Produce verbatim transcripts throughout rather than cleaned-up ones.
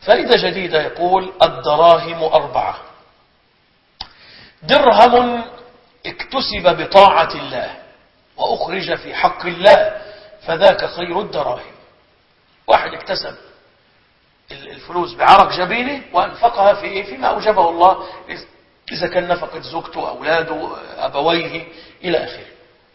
فائدة جديدة، يقول الدراهم أربعة: درهم اكتسب بطاعة الله وأخرج في حق الله فذاك خير الدراهم. واحد اكتسب الفلوس بعرق جبينه وأنفقها في إيه؟ فيما أوجبه الله، إذا كان نفقة زوجته أولاده أبويه إلى آخره.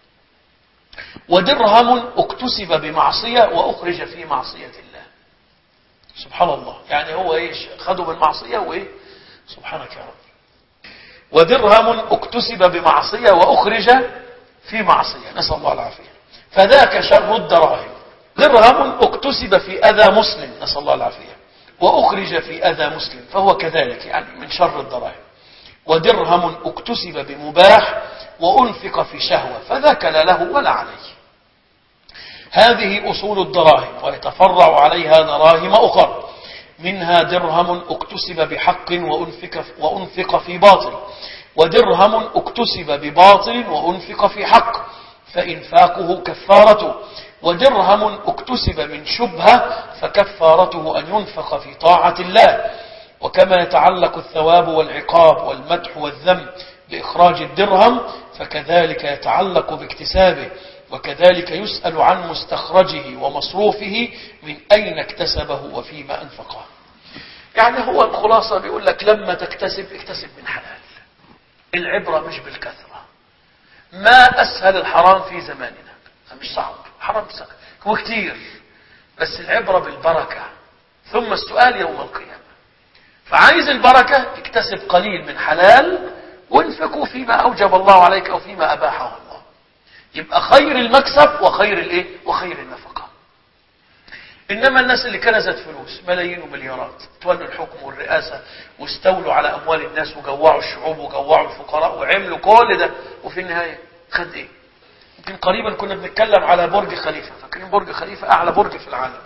ودرهم اكتسب بمعصية وأخرج في معصية الله. سبحان الله، يعني هو إيش خده بالمعصية وإيه؟ سبحانك يا رب. ودرهم اكتسب بمعصية وأخرج في معصية، نسأل الله العافية، فذاك شر الدراهم. درهم اكتسب في أذى مسلم، نسأل الله العافية، وأخرج في أذى مسلم فهو كذلك، يعني من شر الدراهم. ودرهم اكتسب بمباح وأنفق في شهوة فذاك لا له ولا عليه. هذه أصول الدراهم، ويتفرع عليها دراهم أخرى، منها درهم اكتسب بحق وأنفق, وأنفق في باطل، ودرهم اكتسب بباطل وأنفق في حق فإنفاقه كفارته، ودرهم اكتسب من شبهة فكفارته أن ينفق في طاعة الله. وكما يتعلق الثواب والعقاب والمدح والذم بإخراج الدرهم فكذلك يتعلق باكتسابه، وكذلك يسأل عن مستخرجه ومصروفه من أين اكتسبه وفيما أنفقه. يعني هو الخلاصة بيقول لك لما تكتسب اكتسب من حلال. العبرة مش بالكثرة. ما أسهل الحرام في زماننا، مش صعب، حرام سهل وكتير، بس العبرة بالبركة. ثم السؤال يوم القيامة. فعايز البركة اكتسب قليل من حلال وانفقوا فيما أوجب الله عليك أو فيما أباحه الله، يبقى خير المكسب وخير الايه وخير النفقة. إنما الناس اللي كنزت فلوس ملايين ومليارات، تولوا الحكم والرئاسة واستولوا على أموال الناس وجوعوا الشعوب وجوعوا الفقراء وعملوا كل ده، وفي النهاية خد إيه؟ يمكن قريبا كنا بنتكلم على برج خليفة، فاكرين برج خليفة أعلى برج في العالم.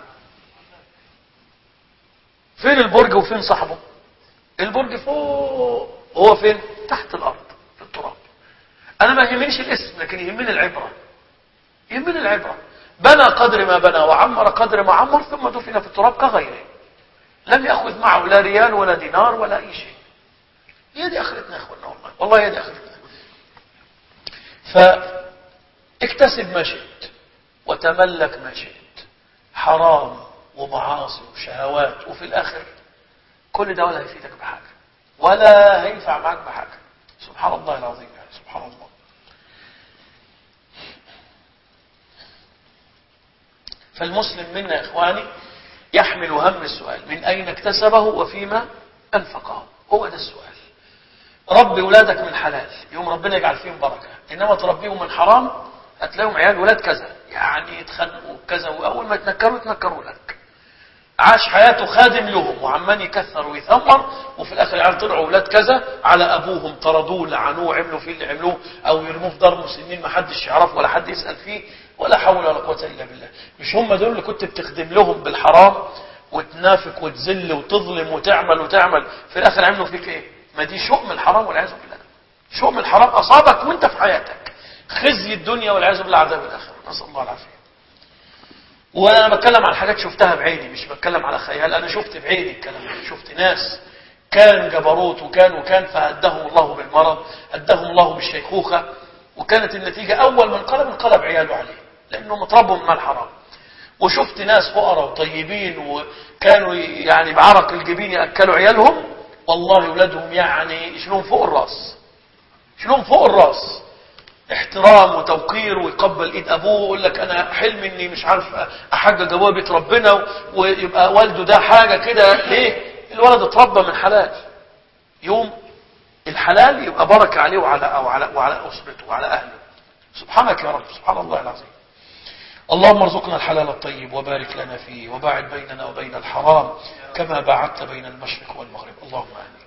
فين البرج وفين صاحبه؟ البرج فوق، هو فين؟ تحت الأرض في التراب. أنا ما يهمنيش الاسم، لكن يهمني العبرة. يهمني العبرة. بنى قدر ما بنى وعمر قدر ما عمر ثم دفن في التراب كغيره، لم يأخذ معه لا ريال ولا دينار ولا أي شيء. هي دي آخرتنا يا أخوانا، والله والله هي دي آخرتنا. فاكتسب ما شئت وتملك ما شئت، حرام ومعاصي وشهوات، وفي الآخر كل ده ولا هيفيدك بحاجة ولا هينفع معك بحاجة. سبحان الله العظيم، يعني سبحان الله. فالمسلم منا يا إخواني يحمل هم السؤال من أين اكتسبه وفيما أنفقه. هو ده السؤال. ربي أولادك من حلال يوم ربنا يجعل فيهم بركة، إنما تربيهم من حرام هتلاقيهم عيال ولاد كذا، يعني يتخنقوا كذا، وأول ما يتنكروا يتنكروا لك. عاش حياته خادم لهم وعمال يكثر ويثمر، وفي الآخر يعني طلعوا أولاد كذا على أبوهم، طردوه لعنوه عملوا فيه اللي عملوه، أو يرموه في دار مسنين ما حدش يعرف ولا حد يسأل فيه، ولا حول ولا قوة إلا بالله. مش هم دول اللي كنت بتخدم لهم بالحرام وتنافق وتذل وتظلم وتعمل وتعمل، في الآخر عملوا فيك إيه؟ ما دي شؤم الحرام والعياذ بالله. شؤم الحرام أصابك وانت في حياتك، خزي الدنيا والعياذ بالله عذاب الآخرة، نسأل الله العافية. وانا بتكلم عن حاجات شفتها بعيني، مش بتكلم على خيال، انا شفت بعيني الكلام ده. شفت ناس كان جبروت وكان وكان فهدهم الله بالمرض، هدهم الله بالشيخوخة، وكانت النتيجة اول من انقلب انقلب عياله عليه لانهم اتربوا من الحرام. وشفت ناس فقراء وطيبين وكانوا يعني بعرق الجبين يأكلوا عيالهم، والله اولادهم يعني يشيلون فوق الراس، يشيلون فوق الراس، احترام وتوقير، ويقبل ايد ابوه ويقول لك انا حلمي اني مش عارف احقق ابوه بيت ربنا، ويبقى والده ده حاجه كده. ليه؟ الولد اتربى من حلال. يوم الحلال يبقى بركه عليه وعلى وعلى وعلى اسرته وعلى اهله. سبحانك يا رب، سبحان الله العظيم. اللهم ارزقنا الحلال الطيب وبارك لنا فيه، وباعد بيننا وبين الحرام كما باعدت بين المشرق والمغرب. اللهم امين.